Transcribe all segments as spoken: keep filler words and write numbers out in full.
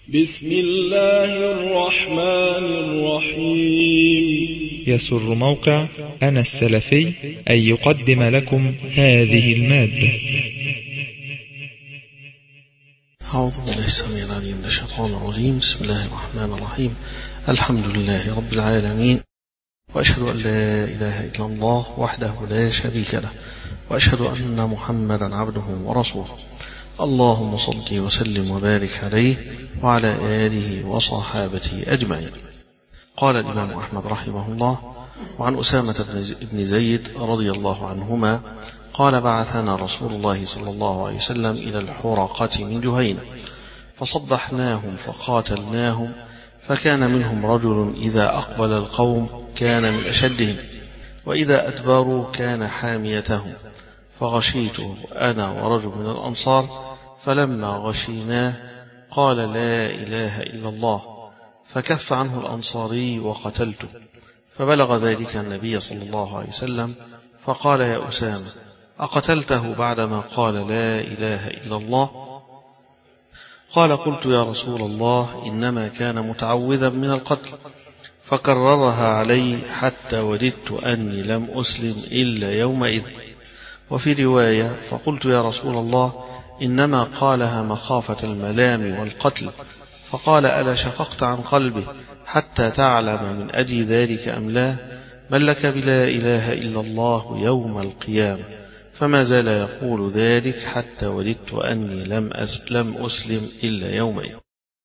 بسم الله الرحمن الرحيم. يسر موقع أنا السلفي أن يقدم لكم هذه المادة. أعوذ بالله السميع العليم من الشيطان الرجيم. بسم الله الرحمن الرحيم. الحمد لله رب العالمين، وأشهد أن لا إله إلا الله وحده لا شريك له، وأشهد أن محمدا عبده ورسوله. اللهم صل وسلم وبارك عليه وعلى آله وصحابته أجمعين. قال الإمام أحمد رحمه الله: وعن أسامة بن زيد رضي الله عنهما قال: بعثنا رسول الله صلى الله عليه وسلم إلى الحرقة من جهينة، فصبحناهم فقاتلناهم، فكان منهم رجل إذا أقبل القوم كان من أشدهم، وإذا أدبروا كان حاميتهم، فغشيته أنا ورجل من الأنصار، فلما غشيناه قال: لا إله إلا الله، فكف عنه الأنصاري وقتلته. فبلغ ذلك النبي صلى الله عليه وسلم، فقال: يا أسامة، أقتلته بعدما قال لا إله إلا الله؟ قال: قلت يا رسول الله، إنما كان متعوذا من القتل. فكررها علي حتى وددت أني لم أسلم إلا يومئذ. وفي رواية: فقلت يا رسول الله، إنما قالها مخافة الملام والقتل. فقال: ألا شققت عن قلبه حتى تعلم من أجل ذلك أم لا؟ بل لك بلا إله إلا الله يوم القيامة. فما زال يقول ذلك حتى وددت أني لم أسلم إلا يومئذ.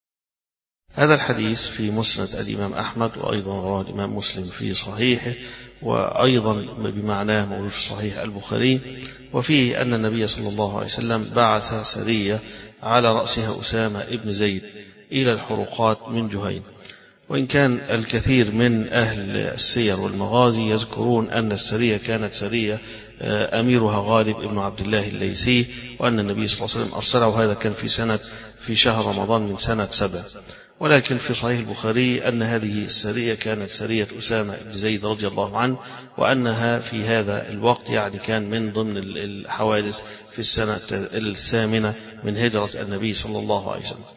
هذا الحديث في مسند الإمام أحمد، وأيضا رواه الإمام مسلم في صحيحه، وأيضا بمعناه موجود في صحيح البخاري. وفيه أن النبي صلى الله عليه وسلم بعث سرية على رأسها أسامة ابن زيد إلى الحروقات من جهينة. وإن كان الكثير من أهل السير والمغازي يذكرون أن السرية كانت سرية أميرها غالب ابن عبد الله الليثي، وأن النبي صلى الله عليه وسلم أرسله، وهذا كان في سنة في شهر رمضان من سنة سبع. ولكن في صحيح البخاري أن هذه السرية كانت سرية أسامة بن زيد رضي الله عنه، وأنها في هذا الوقت يعني كان من ضمن الحوادث في السنة الثامنة من هجرة النبي صلى الله عليه وسلم.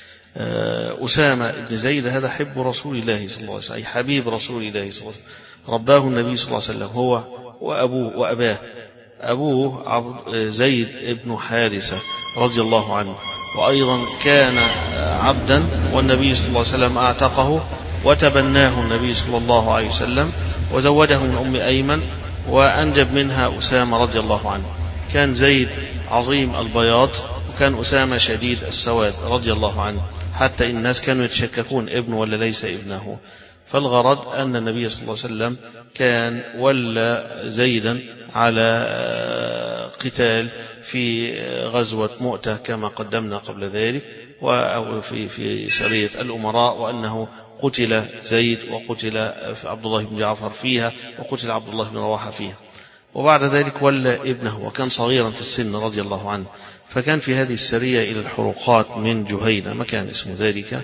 أسامة بن زيد هذا حب رسول الله صلى الله عليه وسلم، أي حبيب رسول الله صلى الله عليه وسلم، رباه النبي صلى الله عليه وسلم هو وأبوه وأباه. أبوه زيد بن حارثة رضي الله عنه، وأيضا كان عبدا، والنبي صلى الله عليه وسلم أعتقه وتبناه النبي صلى الله عليه وسلم وزوجه من أم أيمن، وأنجب منها أسامة رضي الله عنه. كان زيد عظيم البياض، وكان أسامة شديد السواد رضي الله عنه، حتى إن الناس كانوا يتشككون ابنه ولا ليس ابنه. فالغرض أن النبي صلى الله عليه وسلم كان ولى زيدا على قتال في غزوة مؤتة كما قدمنا قبل ذلك، وفي في سرية الأمراء، وأنه قتل زيد وقتل عبد الله بن جعفر فيها، وقتل عبد الله بن رواحة فيها. وبعد ذلك ولى ابنه، وكان صغيرا في السن رضي الله عنه. فكان في هذه السرية إلى الحروقات من جهينة، مكان اسمه ذلك.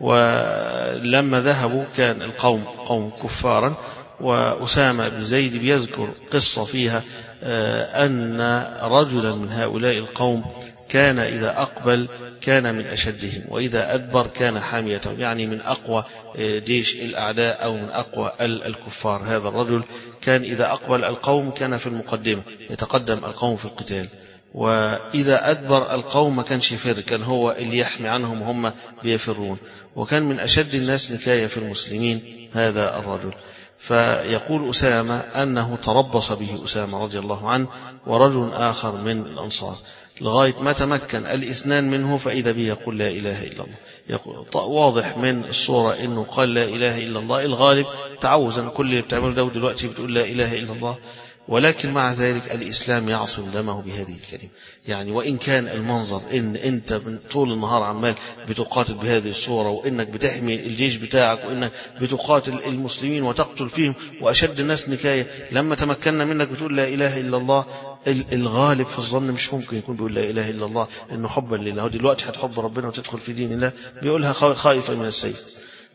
ولما ذهبوا كان القوم قوم كفارا، وأسامة بن زيد بيذكر قصة فيها أن رجلا من هؤلاء القوم كان إذا أقبل كان من أشدهم، وإذا أدبر كان حاميتهم، يعني من أقوى جيش الأعداء أو من أقوى الكفار. هذا الرجل كان إذا أقبل القوم كان في المقدمة، يتقدم القوم في القتال، وإذا أدبر القوم ما كانش يفر، كان هو اللي يحمي عنهم وهم بيفرون. وكان من أشد الناس نكاية في المسلمين هذا الرجل. فيقول أسامة أنه تربص به أسامة رضي الله عنه ورجل آخر من الأنصار لغاية ما تمكن الاثنان منه، فإذا به يقول لا إله إلا الله. يقول واضح من الصورة أنه قال لا إله إلا الله. الغالب تعوزا، كل اللي بتعمله ده دلوقتي بتقول لا إله إلا الله، ولكن مع ذلك الإسلام يعصم دمه بهذه الكلمة. يعني وإن كان المنظر إن أنت طول النهار عمال بتقاتل بهذه الصورة، وإنك بتحمي الجيش بتاعك، وإنك بتقاتل المسلمين وتقتل فيهم، وأشد الناس نكاية لما تمكنا منك بتقول لا إله إلا الله، الغالب في الظن مش ممكن يكون بيقول لا إله إلا الله إنه حبا لله. دلوقتي هتحب ربنا وتدخل في دين الله، بيقولها خائفة من السيف.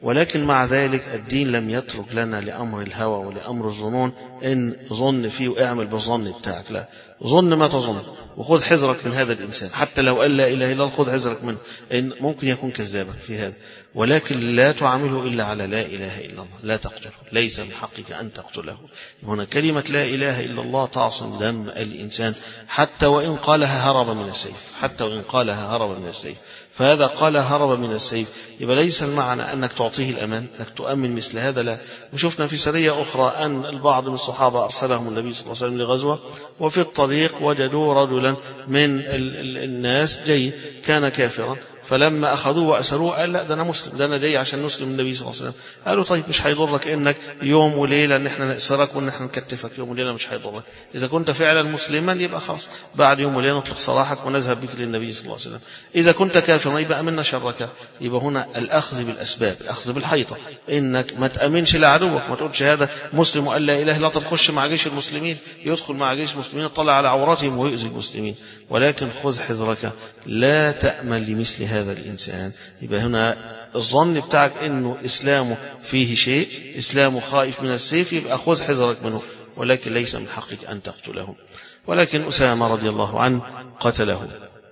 ولكن مع ذلك الدين لم يترك لنا لأمر الهوى ولأمر الظنون إن ظن فيه واعمل بالظن بتاعك، لا، ظن ما تظن وخذ حذرك من هذا الإنسان، حتى لو قال لا إله إلا الله خذ حذرك منه، إن ممكن يكون كذابا في هذا، ولكن لا تعامله إلا على لا إله إلا الله، لا تقتله، ليس من حقك أن تقتله. هنا كلمة لا إله إلا الله تعصم دم الإنسان حتى وإن قالها هرب من السيف، حتى وإن قالها هرب من السيف، فهذا قال هرب من السيف، يبقى ليس المعنى أنك تعطيه الأمان، أنك تؤمن مثل هذا، لا. وشفنا في سرية أخرى أن البعض من الصحابة أرسلهم النبي صلى الله عليه وسلم لغزوة، وفي الطريق وجدوا رجلا من الناس جاي كان كافرا، فلما أخذوه وأسروه قال لا ده أنا مسلم، ده أنا جاي عشان نسلم النبي صلى الله عليه وسلم. قالوا طيب مش هيضرك إنك يوم وليلة إن إحنا نأسرك وإن إحنا نكتفك يوم وليلة، مش هيضرك، إذا كنت فعلا مسلما يبقى خلاص بعد يوم وليلة نطلق سراحك ونذهب بك للنبي صلى الله عليه وسلم، إذا كنت كافرا يبقى أمنا شرك. يبقى هنا الأخذ بالأسباب، الأخذ بالحيطة، إنك ما تأمنش لعدوك، ما تقولش هذا مسلم وقال لا إله إلا الله تخش مع جيش المسلمين، يدخل مع جيش المسلمين يطلع على عوراتهم ويؤذي المسلمين، ولكن خذ حذرك، لا تأمن لمثل هذا الإنسان. يبقى هنا الظن بتاعك إنه إسلامه فيه شيء، إسلامه خائف من السيف، يبقى خذ حذرك منه، ولكن ليس من حقك أن تقتله. ولكن أسامة رضي الله عنه قتله،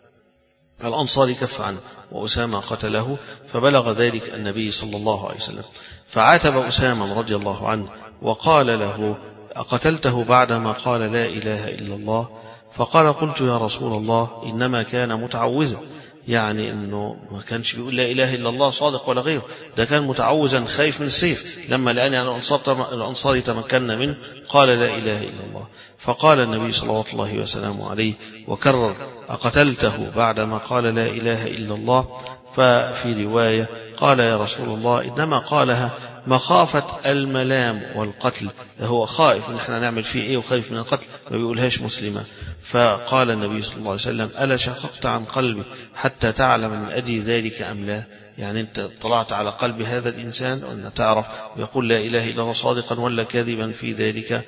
الأنصاري كف عنه وأسامة قتله، فبلغ ذلك النبي صلى الله عليه وسلم، فعاتب أسامة رضي الله عنه وقال له أقتلته بعدما قال لا إله إلا الله؟ فقال قلت يا رسول الله إنما كان متعوذا، يعني أنه ما كانش بيقول لا إله إلا الله صادق ولا غيره، ده كان متعوذا خايف من السيف، لما لأن يعني الأنصار تمكن منه قال لا إله إلا الله. فقال النبي صلى الله عليه وسلم عليه وكرر أقتلته بعدما قال لا إله إلا الله؟ ففي رواية قال يا رسول الله إنما قالها مخافة الملام والقتل، هو خائف ان احنا نعمل فيه ايه وخايف من القتل، ما بيقولهاش مسلمة. فقال النبي صلى الله عليه وسلم ألا شققت عن قلبي حتى تعلم من أجل ذلك أم لا؟ يعني أنت طلعت على قلب هذا الإنسان وأن تعرف يقول لا إله إلا الله صادقا ولا كاذبا في ذلك.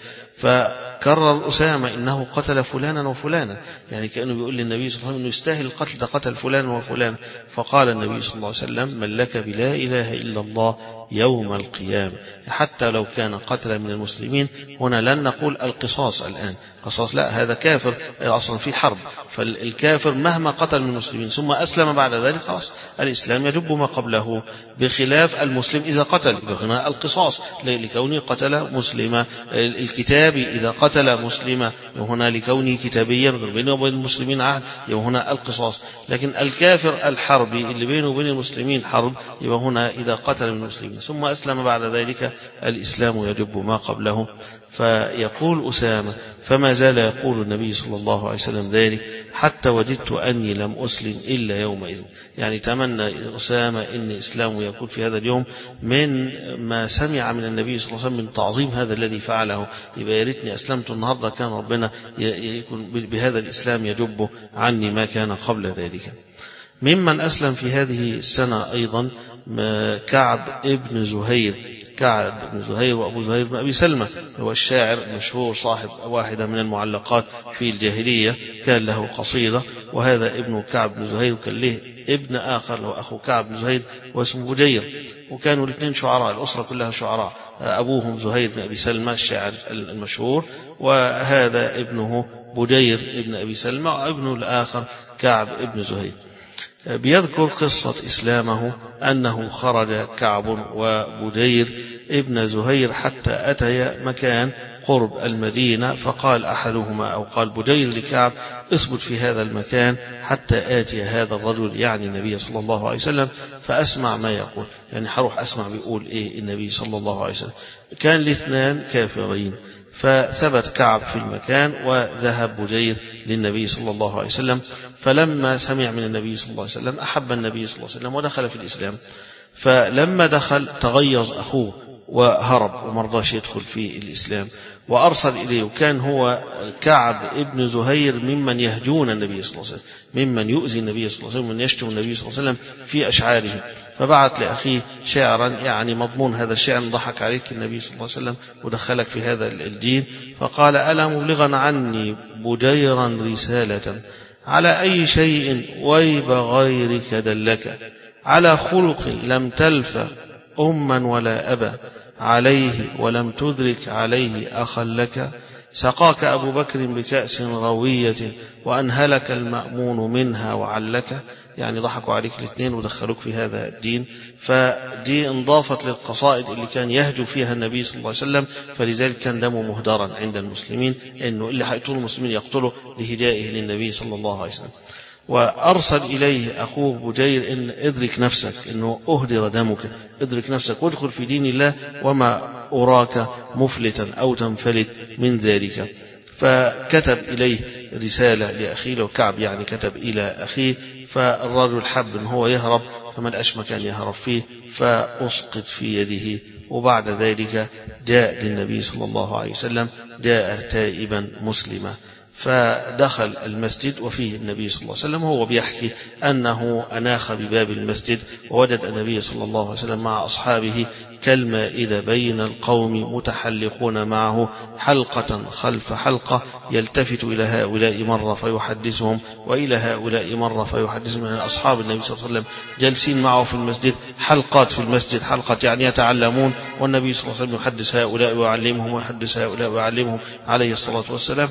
فكرر أسامة إنه قتل فلانا وفلانا، يعني كأنه بيقول للنبي صلى الله عليه وسلم إنه يستاهل القتل، ده قتل فلان وفلان. فقال النبي صلى الله عليه وسلم من لك بلا إله إلا الله يوم القيامة، حتى لو كان قتل من المسلمين. هنا لن نقول القصاص الآن، قصاص لا، هذا كافر أصلا في حرب، فالكافر مهما قتل من المسلمين ثم أسلم بعد ذلك خلاص الإسلام يجب ما قبله، بخلاف المسلم إذا قتل، هنا القصاص لكونه قتل مسلما، الكتابي إذا قتل مسلما هنا لكونه كتابيا بينه وبين المسلمين عهد، هنا القصاص. لكن الكافر الحربي اللي بينه وبين المسلمين حرب، يبقى هنا إذا قتل من المسلمين ثم أسلم بعد ذلك الإسلام يجب ما قبله. فيقول أسامة فما زال يقول النبي صلى الله عليه وسلم ذلك حتى وجدت أني لم أسلم إلا يومئذ، يعني تمنى أسامة أن إسلامه يكون في هذا اليوم من ما سمع من النبي صلى الله عليه وسلم من تعظيم هذا الذي فعله، يبقى يا ريتني أسلمت النهارده كان ربنا يكون بهذا الإسلام يجب عني ما كان قبل ذلك. ممن أسلم في هذه السنة أيضا كعب ابن زهير، كعب بن زهير وأبو زهير بن أبي سلمة، هو الشاعر المشهور صاحب واحدة من المعلقات في الجاهلية، كان له قصيدة، وهذا ابن كعب بن زهير، وكان له ابن آخر له أخو كعب بن زهير واسمه بجير، وكانوا الاثنين شعراء، الأسرة كلها شعراء، أبوهم زهير بن أبي سلمة الشاعر المشهور، وهذا ابنه بجير ابن أبي سلمة، وابنه الآخر كعب ابن زهير. بيذكر قصة إسلامه أنه خرج كعب وبدير ابن زهير حتى أتيا مكان قرب المدينة، فقال أحدهما أو قال بدير لكعب اثبت في هذا المكان حتى آتي هذا الرجل، يعني النبي صلى الله عليه وسلم، فأسمع ما يقول، يعني حروح أسمع بيقول إيه النبي صلى الله عليه وسلم. كان الاثنان كافرين، فثبت كعب في المكان وذهب بجير للنبي صلى الله عليه وسلم، فلما سمع من النبي صلى الله عليه وسلم أحب النبي صلى الله عليه وسلم ودخل في الإسلام. فلما دخل تغيظ أخوه وهرب ومرضاش يدخل في الإسلام، وأرسل إليه، وكان هو كعب ابن زهير ممن يهجون النبي صلى الله عليه وسلم، ممن يؤذي النبي صلى الله عليه وسلم، من يشتم النبي صلى الله عليه وسلم في أشعاره. فبعت لأخيه شعرا يعني مضمون هذا الشعر ضحك عليك النبي صلى الله عليه وسلم ودخلك في هذا الدين، فقال ألا مبلغا عني بديرا رسالة على أي شيء ويب غيرك دلك على خلق لم تلف أما ولا أبا عليه ولم تدرك عليه أخا لك. سقاك أبو بكر بكأس روية وأنهلك المأمون منها وعلك. يعني ضحكوا عليك الاثنين ودخلوك في هذا الدين. فدي انضافت للقصائد اللي كان يهجو فيها النبي صلى الله عليه وسلم، فلذلك كان دمه مهدرا عند المسلمين، إنه اللي هيقتلوا المسلمين يقتلوا لهدائه للنبي صلى الله عليه وسلم. وأرسل إليه أخوه بجير إن ادرك نفسك، إنه أهدر دمك، ادرك نفسك وادخل في دين الله وما أراك مفلتا أو تنفلت من ذلك. فكتب إليه رسالة لأخيه، وكعب يعني كتب إلى أخيه، فالرجل حب إن هو يهرب فما لقاش مكان يهرب فيه فأسقط في يده. وبعد ذلك جاء للنبي صلى الله عليه وسلم، جاء تائبا مسلما، فدخل المسجد وفيه النبي صلى الله عليه وسلم. هو بيحكي أنه أناخ بباب المسجد ووجد النبي صلى الله عليه وسلم مع أصحابه كالمائدة بين القوم متحلقون معه حلقة خلف حلقة، يلتفت إلى هؤلاء مرة فيحدثهم وإلى هؤلاء مرة فيحدثهم. من أصحاب النبي صلى الله عليه وسلم جالسين معه في المسجد، حلقات في المسجد، حلقة يعني يتعلمون، والنبي صلى الله عليه وسلم يحدث هؤلاء ويعلمهم ويحدث هؤلاء ويعلمهم عليه الصلاة والسلام.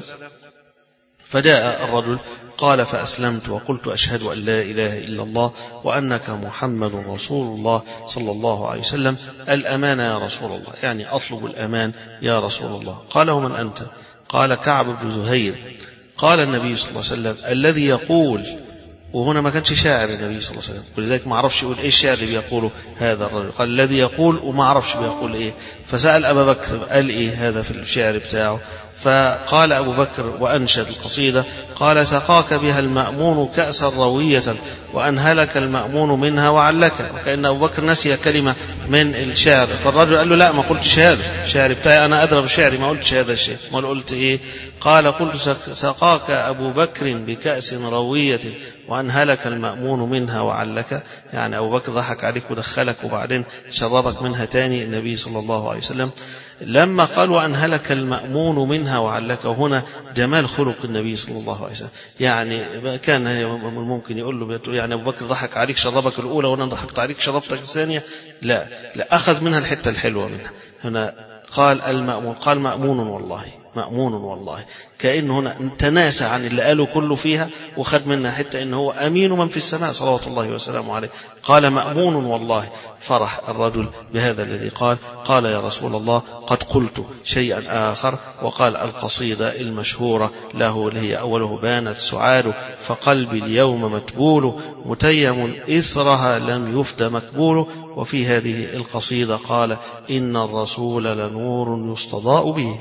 فجاء الرجل قال فأسلمت وقلت أشهد أن لا إله إلا الله وأنك محمد رسول الله صلى الله عليه وسلم. الأمان يا رسول الله، يعني أطلب الأمان يا رسول الله. قال ومن أنت؟ قال كعب بن زهير. قال النبي صلى الله عليه وسلم الذي يقول، وهنا ما كانش شاعر النبي صلى الله عليه وسلم، ولذلك ما عرفش يقول ايه الشعر اللي بيقوله هذا الرجل. قال الذي يقول وما عرفش بيقول ايه، فسأل أبا بكر قال ايه هذا في الشعر بتاعه، فقال أبو بكر وأنشد القصيدة، قال سقاك بها المأمون كأسا روية وأنهلك المأمون منها وعلك. وكأن أبو بكر نسي كلمة من الشعر، فالرجل قال له لا ما قلتش هذا الشعر بتاعي، أنا أدرى بشعري ما قلتش هذا الشيء. ما قلت إيه؟ قال قلت سقاك أبو بكر بكأس روية وأنهلك المأمون منها وعلك. يعني أبو بكر ضحك عليك ودخلك وبعدين شربك منها تاني النبي صلى الله عليه وسلم. لما قال وأنهلك المأمون منها وعلك، وهنا جمال خلق النبي صلى الله عليه وسلم. يعني كان ممكن يقول له يعني أبو بكر ضحك عليك شربك الأولى وأنا ضحكت عليك شربتك الثانية، لا لا، أخذ منها الحتة الحلوة منها. هنا قال المأمون، قال مأمون والله، مأمون والله، كأنه هنا تناسى عن اللي قاله كله فيها وخد منها حتى إنه هو أمين من في السماء صلوات الله وسلامه عليه. قال مأمون والله. فرح الرجل بهذا الذي قال. قال يا رسول الله قد قلت شيئا آخر، وقال القصيدة المشهورة له اللي هي أوله بانت سعاد فقلبي اليوم متبول متيم إثرها لم يفد مكبول. وفي هذه القصيدة قال إن الرسول لنور يستضاء به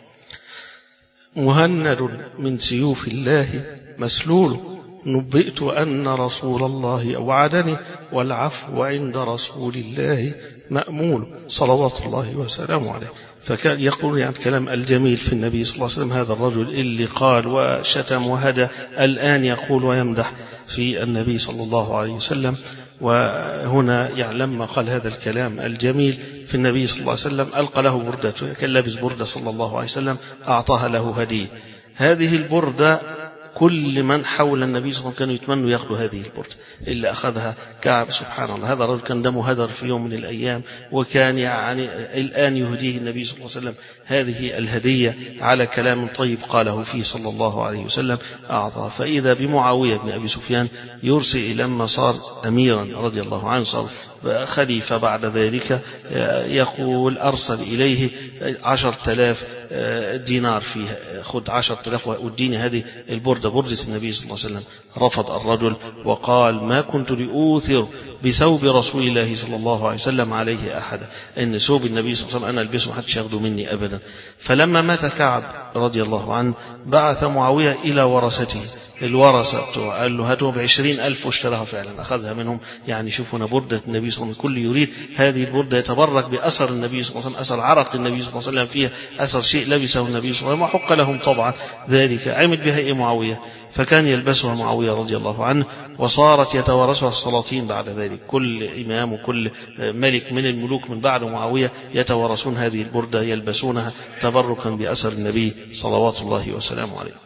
مهند من سيوف الله مسلول نبئت أن رسول الله أوعدني والعفو عند رسول الله مأمول صلوات الله وسلامه عليه. فكان يقول يعني كلام الجميل في النبي صلى الله عليه وسلم. هذا الرجل اللي قال وشتم وهدى الآن يقول ويمدح في النبي صلى الله عليه وسلم. وهنا يعني لما قال هذا الكلام الجميل في النبي صلى الله عليه وسلم ألقى له بردة، كان لابس بردة صلى الله عليه وسلم، أعطاها له هدية. هذه البردة كل من حول النبي صلى الله عليه وسلم كانوا يتمنوا يأخذوا هذه البردة اللي أخذها كعب. سبحان الله، هذا الرجل كان دمه هدر في يوم من الأيام، وكان يعني الآن يهديه النبي صلى الله عليه وسلم هذه الهدية على كلام طيب قاله فيه صلى الله عليه وسلم أعطى. فإذا بمعاوية بن أبي سفيان يرسل لما صار أميرا رضي الله عنه، صار خليفة بعد ذلك، يقول أرسل إليه عشر تلاف دينار فيها، خذ عشر تلاف واديني هذه البردة، بردة النبي صلى الله عليه وسلم. رفض الرجل وقال ما كنت لأوثر بثوب رسول الله صلى الله عليه وسلم عليه أحدا، إن ثوب النبي صلى الله عليه وسلم أنا ألبسه ما حدش ياخده مني أبدا. فلما مات كعب رضي الله عنه بعث معاوية إلى ورثته، الورثة قال له هاتوا بعشرين ألف واشتراها، فعلا أخذها منهم. يعني شوفوا هنا بردة النبي صلى الله عليه وسلم، كل يريد هذه البردة يتبرك بأثر النبي صلى الله عليه وسلم، أثر عرق النبي صلى الله عليه وسلم فيها، أثر شيء لبسه النبي صلى الله عليه وسلم وحق لهم طبعا ذلك. عمد بها إيه معاوية، فكان يلبسها معاوية رضي الله عنه، وصارت يتوارثها السلاطين بعد ذلك، كل إمام وكل ملك من الملوك من بعد معاوية يتوارثون هذه البردة يلبسونها تبركا بأثر النبي صلوات الله وسلامه عليه.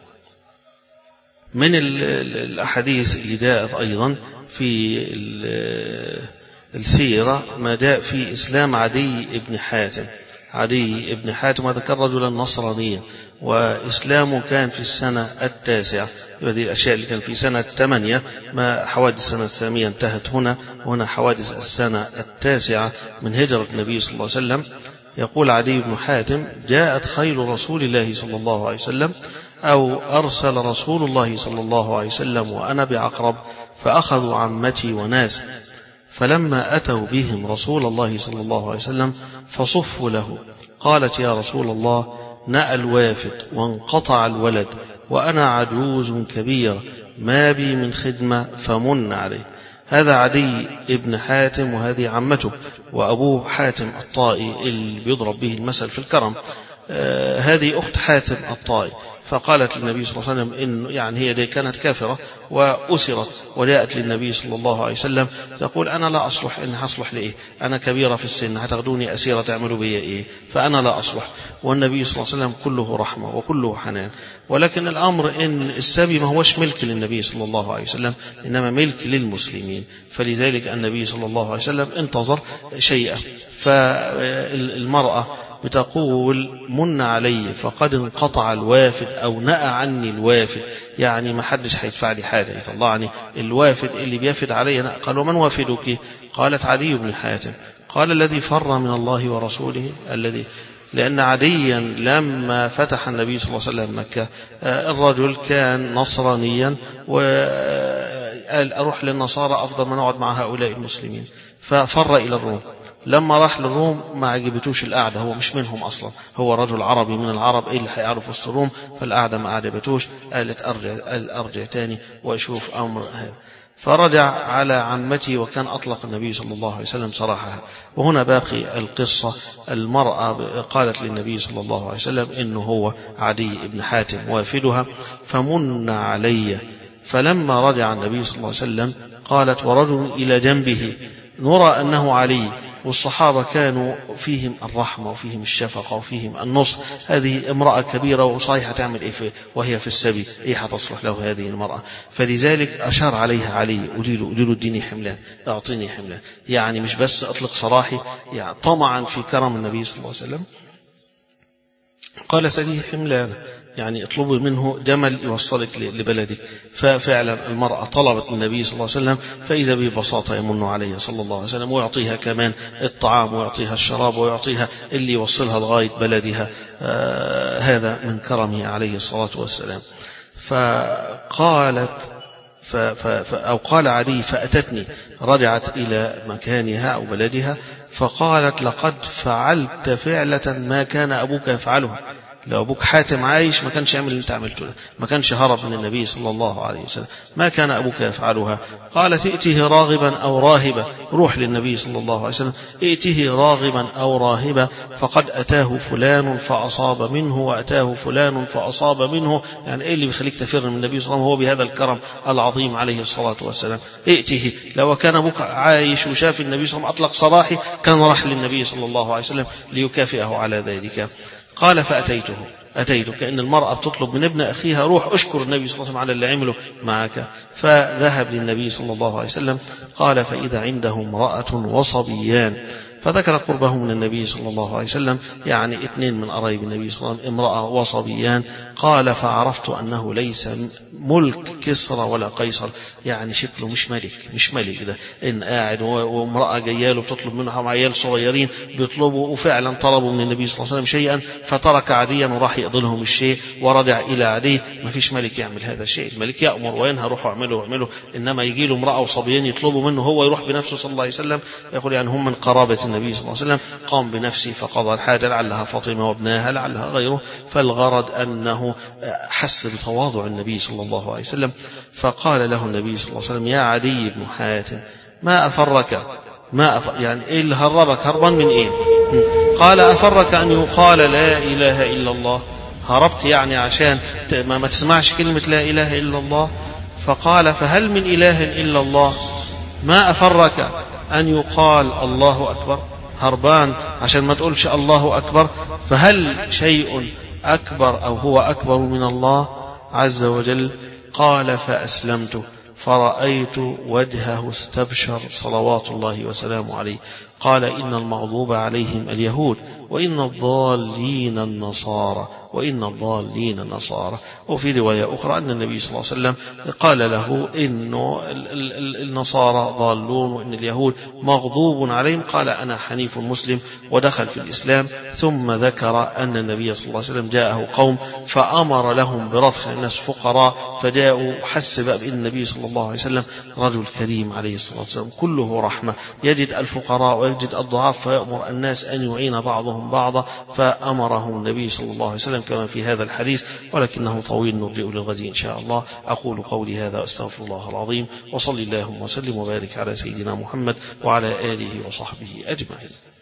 من الأحاديث اللي جاءت أيضا في السيرة ما جاء في إسلام عدي بن حاتم. عدي بن حاتم هذا كان رجلا نصرانيا، وإسلامه كان في السنة التاسعة. هذه الأشياء اللي كان في سنة ثمانية، ما حوادث السنة الثامنة انتهت هنا، وهنا حوادث السنة التاسعة من هجرة النبي صلى الله عليه وسلم. يقول عدي بن حاتم: جاءت خيل رسول الله صلى الله عليه وسلم، أو أرسل رسول الله صلى الله عليه وسلم وأنا بعقرب، فأخذوا عمتي وناس، فلما أتوا بهم رسول الله صلى الله عليه وسلم فصفوا له. قالت: يا رسول الله، نأى الوافد وانقطع الولد، وأنا عجوز كبير ما بي من خدمة، فمن عليه. هذا عدي ابن حاتم، وهذه عمته، وأبوه حاتم الطائي اللي بيضرب به المثل في الكرم. آه هذه أخت حاتم الطائي. فقالت للنبي صلى الله عليه وسلم إن يعني هي دي كانت كافرة وأسرت، وجاءت للنبي صلى الله عليه وسلم تقول: أنا لا أصلح، إن هصلح لإيه؟ أنا كبيرة في السن، هتاخدوني أسيرة تعملوا بي إيه؟ فأنا لا أصلح. والنبي صلى الله عليه وسلم كله رحمة وكله حنان. ولكن الأمر إن السبي ما هوش ملك للنبي صلى الله عليه وسلم، إنما ملك للمسلمين، فلذلك النبي صلى الله عليه وسلم انتظر شيئا. فالمرأة بتقول: من علي فقد انقطع الوافد، أو نأى عني الوافد، يعني ما حدش هيدفع لي حاجة، يطلعني الوافد اللي بيفد علي. قال: ومن وافدك؟ قالت: عدي بن حاتم. قال: الذي فر من الله ورسوله، الذي لأن عديا لما فتح النبي صلى الله عليه وسلم مكة الرجل كان نصرانيا، وقال: أروح للنصارى أفضل ما نقعد مع هؤلاء المسلمين، ففر إلى الروم. لما راح للروم ما عجبتوش القعدة، هو مش منهم أصلا، هو رجل عربي من العرب، إيه اللي هيعرف في وسط الروم؟ فالقعدة ما عجبتوش، قالت: أرجع, أرجع تاني وأشوف أمر هذا. فرجع على عمتي، وكان أطلق النبي صلى الله عليه وسلم سراحها. وهنا باقي القصة. المرأة قالت للنبي صلى الله عليه وسلم إنه هو عدي بن حاتم وافدها، فمن علي. فلما رجع النبي صلى الله عليه وسلم قالت: ورجل إلى جنبه نرى أنه علي. والصحابة كانوا فيهم الرحمة وفيهم الشفقة وفيهم النصر. هذه امرأة كبيرة وصحيحة تعمل إيه وهي في السبي؟ إيه حتصلح له هذه المرأة؟ فلذلك أشار عليها علي: قولوا له اديني حملان، أعطيني حملان. يعني مش بس أطلق سراحي، يعني طمعا في كرم النبي صلى الله عليه وسلم. قال: سليه حملان، يعني اطلبوا منه جمل يوصلك لبلدك. ففعلا المرأة طلبت النبي صلى الله عليه وسلم، فإذا ببساطة يمن عليه صلى الله عليه وسلم، ويعطيها كمان الطعام ويعطيها الشراب ويعطيها اللي يوصلها لغاية بلدها. آه هذا من كرمه عليه الصلاة والسلام. فقالت ف ف أو قال علي: فأتتني، رجعت إلى مكانها أو بلدها، فقالت: لقد فعلت فعلة ما كان أبوك يفعلها. لو أبوك حاتم عايش ما كانش يعمل اللي انت عملته ده، ما كانش هرب من النبي صلى الله عليه وسلم، ما كان أبوك يفعلها. قالت: ائته راغبا أو راهبا، روح للنبي صلى الله عليه وسلم: ائته راغبا أو راهبا، فقد أتاه فلان فأصاب منه، وأتاه فلان فأصاب منه. يعني إيه اللي بيخليك تفر من النبي صلى الله عليه وسلم؟ هو بهذا الكرم العظيم عليه الصلاة والسلام. ائته، لو كان أبوك عايش وشاف النبي صلى الله عليه وسلم أطلق سراحي كان راح للنبي صلى الله عليه وسلم ليكافئه على ذلك. قال: فأتيته، أتيته، كأن المرأة بتطلب من ابن أخيها: روح أشكر النبي صلى الله عليه وسلم على اللي عمله معك. فذهب للنبي صلى الله عليه وسلم. قال: فإذا عنده امرأة وصبيان، فذكر قربه من النبي صلى الله عليه وسلم، يعني اثنين من قرايب النبي صلى الله عليه وسلم، امرأة وصبيان. قال: فعرفت أنه ليس ملك كسرى ولا قيصر، يعني شكله مش ملك، مش ملك ده، إن قاعد وامرأة جياله بتطلب منه، هم عيال صغيرين بيطلبوا، وفعلا طلبوا من النبي صلى الله عليه وسلم شيئا، فترك عديا وراح يقضي لهم الشيء ورجع إلى عدي. ما فيش ملك يعمل هذا الشيء، الملك يأمر وينهى: روحوا اعملوا اعملوا. إنما يجي له امرأة وصبيان يطلبوا منه، هو يروح بنفسه صلى الله عليه وسلم، يقول يعني هم من قرابة النبي صلى الله عليه وسلم، قام بنفسه فقضى الحاجة، لعلها فاطمة وابناها، لعلها غيره. فالغرض أنه حس بتواضع النبي صلى الله عليه وسلم. فقال له النبي صلى الله عليه وسلم: يا عدي بن حاتم، ما أفرك؟ ما أفر... يعني إيه اللي هربك؟ هربان من إيه؟ قال: أفرك أن يقال لا إله إلا الله. هربت يعني عشان ما تسمعش كلمة لا إله إلا الله. فقال: فهل من إله إلا الله؟ ما أفرك أن يقال الله أكبر؟ هربان عشان ما تقولش الله أكبر. فهل شيء أكبر أو هو أكبر من الله عز وجل؟ قال: فأسلمت. فرأيت وجهه استبشر صلوات الله وسلامه عليه. قال إن المغضوب عليهم اليهود وإن الضالين النصارى وإن الضالين النصارى. وفي رواية أخرى أن النبي صلى الله عليه وسلم قال له إن النصارى ضالون وإن اليهود مغضوب عليهم. قال أنا حنيف مسلم، ودخل في الإسلام. ثم ذكر أن النبي صلى الله عليه وسلم جاءه قوم فأمر لهم برضخ الناس فقراء فجاءوا، حس بقى بأن النبي صلى الله عليه وسلم رجل كريم عليه الصلاة والسلام كله رحمة، يجد الفقراء ويجد الضعاف فيأمر الناس أن يعين بعضهم بعضا، فأمرهم النبي صلى الله عليه وسلم كما في هذا الحديث، ولكنه طويل نرجئ للغد إن شاء الله. أقول قولي هذا وأستغفر الله العظيم، وصلي اللهم وسلم وبارك على سيدنا محمد وعلى آله وصحبه أجمعين.